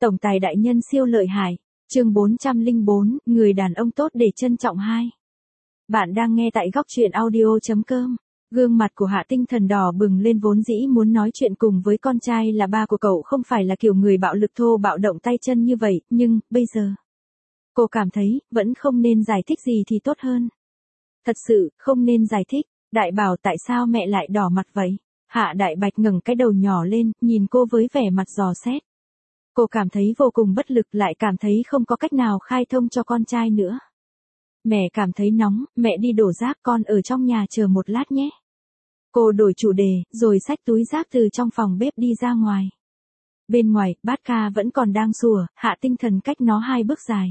Tổng tài đại nhân siêu lợi hại. Chương 404, người đàn ông tốt để trân trọng 2. Bạn đang nghe tại góc truyện audio.com. Gương mặt của Hạ Tinh Thần đỏ bừng lên, vốn dĩ muốn nói chuyện cùng với con trai là ba của cậu không phải là kiểu người bạo lực thô bạo động tay chân như vậy, nhưng, bây giờ, cô cảm thấy, vẫn không nên giải thích gì thì tốt hơn. Thật sự, không nên giải thích. Đại Bảo, tại sao mẹ lại đỏ mặt vậy? Hạ Đại Bạch ngẩng cái đầu nhỏ lên, nhìn cô với vẻ mặt dò xét. Cô cảm thấy vô cùng bất lực, lại cảm thấy không có cách nào khai thông cho con trai nữa. Mẹ cảm thấy nóng, mẹ đi đổ rác, con ở trong nhà chờ một lát nhé. Cô đổi chủ đề, rồi xách túi rác từ trong phòng bếp đi ra ngoài. Bên ngoài, bát ca vẫn còn đang sủa, Hạ Tinh Thần cách nó 2 bước dài.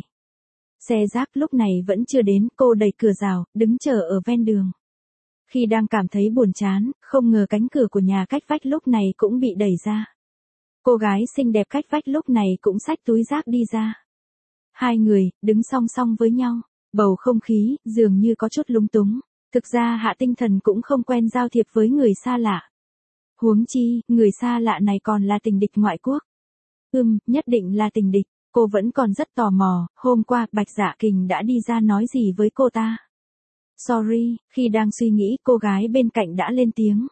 Xe rác lúc này vẫn chưa đến, cô đẩy cửa rào, đứng chờ ở ven đường. Khi đang cảm thấy buồn chán, không ngờ cánh cửa của nhà cách vách lúc này cũng bị đẩy ra. Cô gái xinh đẹp cách vách lúc này cũng xách túi rác đi ra. Hai người, đứng song song với nhau, bầu không khí, dường như có chút lúng túng. Thực ra Hạ Tinh Thần cũng không quen giao thiệp với người xa lạ. Huống chi, người xa lạ này còn là tình địch ngoại quốc. Nhất định là tình địch, cô vẫn còn rất tò mò, hôm qua Bạch Dạ Kình đã đi ra nói gì với cô ta. Sorry, khi đang suy nghĩ cô gái bên cạnh đã lên tiếng.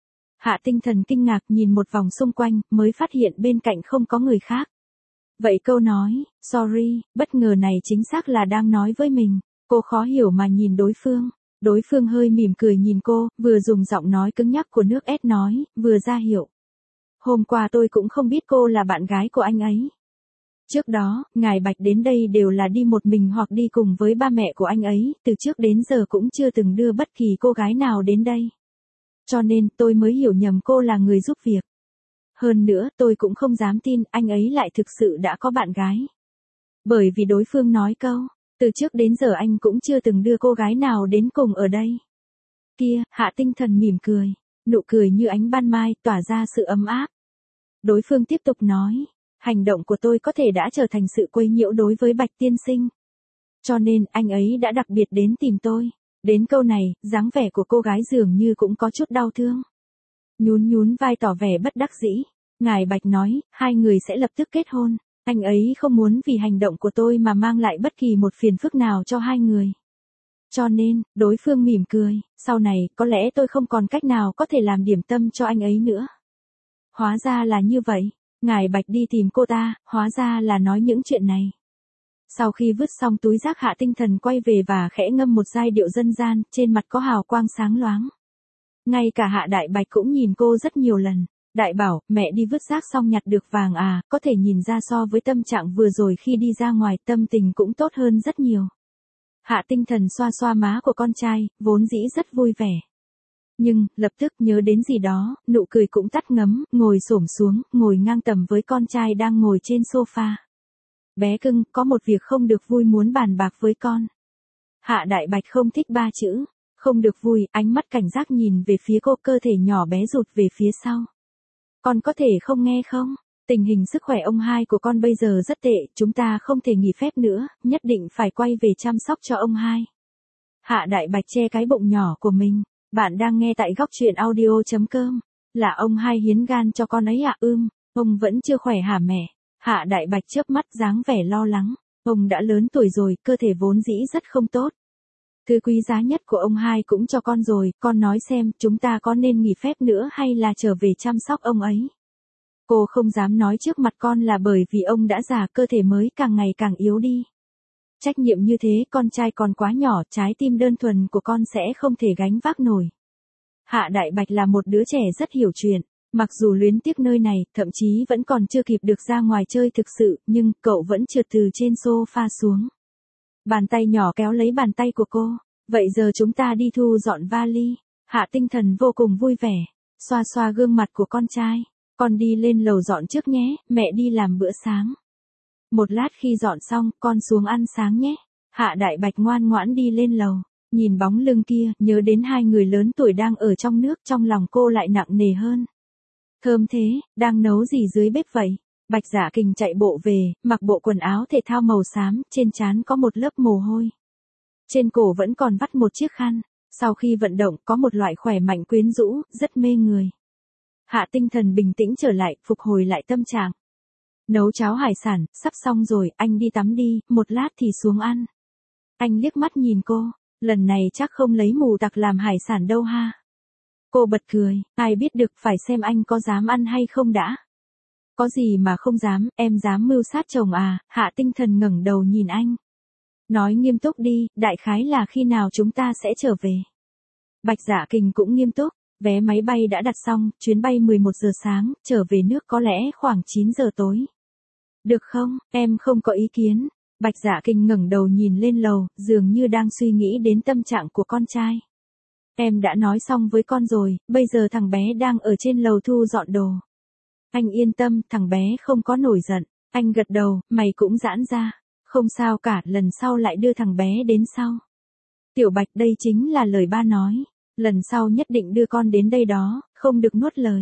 Hạ Tinh Thần kinh ngạc nhìn một vòng xung quanh, mới phát hiện bên cạnh không có người khác. Vậy câu nói, sorry, bất ngờ này chính xác là đang nói với mình. Cô khó hiểu mà nhìn đối phương. Đối phương hơi mỉm cười nhìn cô, vừa dùng giọng nói cứng nhắc của nước ép nói, vừa ra hiệu. Hôm qua tôi cũng không biết cô là bạn gái của anh ấy. Trước đó, ngài Bạch đến đây đều là đi một mình hoặc đi cùng với ba mẹ của anh ấy, từ trước đến giờ cũng chưa từng đưa bất kỳ cô gái nào đến đây. Cho nên, tôi mới hiểu nhầm cô là người giúp việc. Hơn nữa, tôi cũng không dám tin anh ấy lại thực sự đã có bạn gái. Bởi vì đối phương nói câu, từ trước đến giờ anh cũng chưa từng đưa cô gái nào đến cùng ở đây. Kia, Hạ Tinh Thần mỉm cười, nụ cười như ánh ban mai, tỏa ra sự ấm áp. Đối phương tiếp tục nói, hành động của tôi có thể đã trở thành sự quấy nhiễu đối với Bạch tiên sinh. Cho nên, anh ấy đã đặc biệt đến tìm tôi. Đến câu này, dáng vẻ của cô gái dường như cũng có chút đau thương. Nhún vai tỏ vẻ bất đắc dĩ. Ngài Bạch nói, hai người sẽ lập tức kết hôn. Anh ấy không muốn vì hành động của tôi mà mang lại bất kỳ một phiền phức nào cho hai người. Cho nên, đối phương mỉm cười, sau này, có lẽ tôi không còn cách nào có thể làm điểm tâm cho anh ấy nữa. Hóa ra là như vậy. Ngài Bạch đi tìm cô ta, hóa ra là nói những chuyện này. Sau khi vứt xong túi rác, Hạ Tinh Thần quay về và khẽ ngâm một giai điệu dân gian, trên mặt có hào quang sáng loáng. Ngay cả Hạ Đại Bạch cũng nhìn cô rất nhiều lần. Đại Bảo, mẹ đi vứt rác xong nhặt được vàng à, có thể nhìn ra so với tâm trạng vừa rồi khi đi ra ngoài, tâm tình cũng tốt hơn rất nhiều. Hạ Tinh Thần xoa xoa má của con trai, vốn dĩ rất vui vẻ. Nhưng, lập tức nhớ đến gì đó, nụ cười cũng tắt ngấm, ngồi xổm xuống, ngồi ngang tầm với con trai đang ngồi trên sofa. Bé cưng, có một việc không được vui muốn bàn bạc với con. Hạ Đại Bạch không thích 3 chữ, không được vui, ánh mắt cảnh giác nhìn về phía cô, cơ thể nhỏ bé rụt về phía sau. Con có thể không nghe không? Tình hình sức khỏe ông hai của con bây giờ rất tệ, chúng ta không thể nghỉ phép nữa, nhất định phải quay về chăm sóc cho ông hai. Hạ Đại Bạch che cái bụng nhỏ của mình. Bạn đang nghe tại góc truyện audio.com. Là ông hai hiến gan cho con ấy à? Ông vẫn chưa khỏe hả mẹ? Hạ Đại Bạch chớp mắt dáng vẻ lo lắng. Ông đã lớn tuổi rồi, cơ thể vốn dĩ rất không tốt. Thứ quý giá nhất của ông hai cũng cho con rồi, con nói xem, chúng ta có nên nghỉ phép nữa hay là trở về chăm sóc ông ấy? Cô không dám nói trước mặt con là bởi vì ông đã già, cơ thể mới càng ngày càng yếu đi. Trách nhiệm như thế, con trai còn quá nhỏ, trái tim đơn thuần của con sẽ không thể gánh vác nổi. Hạ Đại Bạch là một đứa trẻ rất hiểu chuyện, mặc dù luyến tiếc nơi này, thậm chí vẫn còn chưa kịp được ra ngoài chơi thực sự, nhưng cậu vẫn trượt từ trên sofa xuống. Bàn tay nhỏ kéo lấy bàn tay của cô, vậy giờ chúng ta đi thu dọn vali. Hạ Tinh Thần vô cùng vui vẻ, xoa xoa gương mặt của con trai. Con đi lên lầu dọn trước nhé, mẹ đi làm bữa sáng. Một lát khi dọn xong, con xuống ăn sáng nhé. Hạ Đại Bạch ngoan ngoãn đi lên lầu, nhìn bóng lưng kia, nhớ đến hai người lớn tuổi đang ở trong nước, trong lòng cô lại nặng nề hơn. Thơm thế, đang nấu gì dưới bếp vậy? Bạch Dạ Kình chạy bộ về, mặc bộ quần áo thể thao màu xám, trên trán có một lớp mồ hôi. Trên cổ vẫn còn vắt một chiếc khăn, sau khi vận động có một loại khỏe mạnh quyến rũ, rất mê người. Hạ Tinh Thần bình tĩnh trở lại, phục hồi lại tâm trạng. Nấu cháo hải sản, sắp xong rồi, anh đi tắm đi, một lát thì xuống ăn. Anh liếc mắt nhìn cô, lần này chắc không lấy mù tặc làm hải sản đâu ha. Cô bật cười, ai biết được, phải xem anh có dám ăn hay không đã. Có gì mà không dám, em dám mưu sát chồng à? Hạ Tinh Thần ngẩng đầu nhìn anh. Nói nghiêm túc đi, đại khái là khi nào chúng ta sẽ trở về? Bạch Dạ Kình cũng nghiêm túc, vé máy bay đã đặt xong, chuyến bay 11 giờ sáng, trở về nước có lẽ khoảng 9 giờ tối. Được không, em không có ý kiến. Bạch Dạ Kình ngẩng đầu nhìn lên lầu, dường như đang suy nghĩ đến tâm trạng của con trai. Em đã nói xong với con rồi, bây giờ thằng bé đang ở trên lầu thu dọn đồ. Anh yên tâm, thằng bé không có nổi giận. Anh gật đầu, mày cũng giãn ra. Không sao cả, lần sau lại đưa thằng bé đến sau. Tiểu Bạch, đây chính là lời ba nói. Lần sau nhất định đưa con đến đây đó, không được nuốt lời.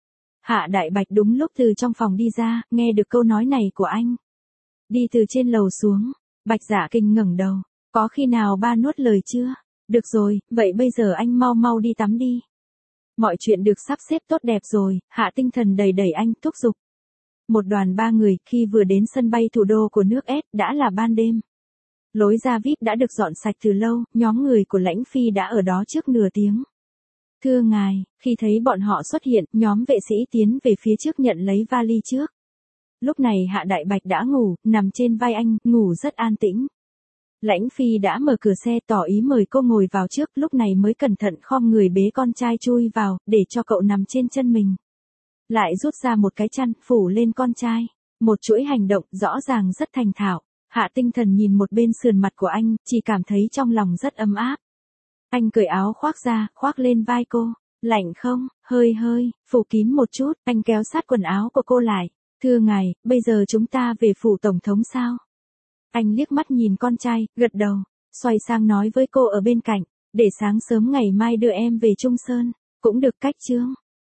Hạ Đại Bạch đúng lúc từ trong phòng đi ra, nghe được câu nói này của anh. Đi từ trên lầu xuống, Bạch Dạ Kình ngẩng đầu. Có khi nào ba nuốt lời chưa? Được rồi, vậy bây giờ anh mau mau đi tắm đi. Mọi chuyện được sắp xếp tốt đẹp rồi, Hạ Tinh Thần đẩy đẩy anh, thúc giục. Một đoàn 3 người, khi vừa đến sân bay thủ đô của nước S, đã là ban đêm. Lối ra VIP đã được dọn sạch từ lâu, nhóm người của Lãnh Phi đã ở đó trước nửa tiếng. Thưa ngài, khi thấy bọn họ xuất hiện, nhóm vệ sĩ tiến về phía trước nhận lấy vali trước. Lúc này Hạ Đại Bạch đã ngủ, nằm trên vai anh, ngủ rất an tĩnh. Lãnh Phi đã mở cửa xe tỏ ý mời cô ngồi vào trước, lúc này mới cẩn thận khom người bế con trai chui vào, để cho cậu nằm trên chân mình. Lại rút ra một cái chăn, phủ lên con trai. Một chuỗi hành động rõ ràng rất thành thạo. Hạ Tinh Thần nhìn một bên sườn mặt của anh, chỉ cảm thấy trong lòng rất ấm áp. Anh cởi áo khoác ra, khoác lên vai cô. Lạnh không? Hơi hơi, phủ kín một chút, anh kéo sát quần áo của cô lại. Thưa ngài, bây giờ chúng ta về phủ tổng thống sao? Anh liếc mắt nhìn con trai, gật đầu, xoay sang nói với cô ở bên cạnh, để sáng sớm ngày mai đưa em về Trung Sơn, cũng được cách Trương.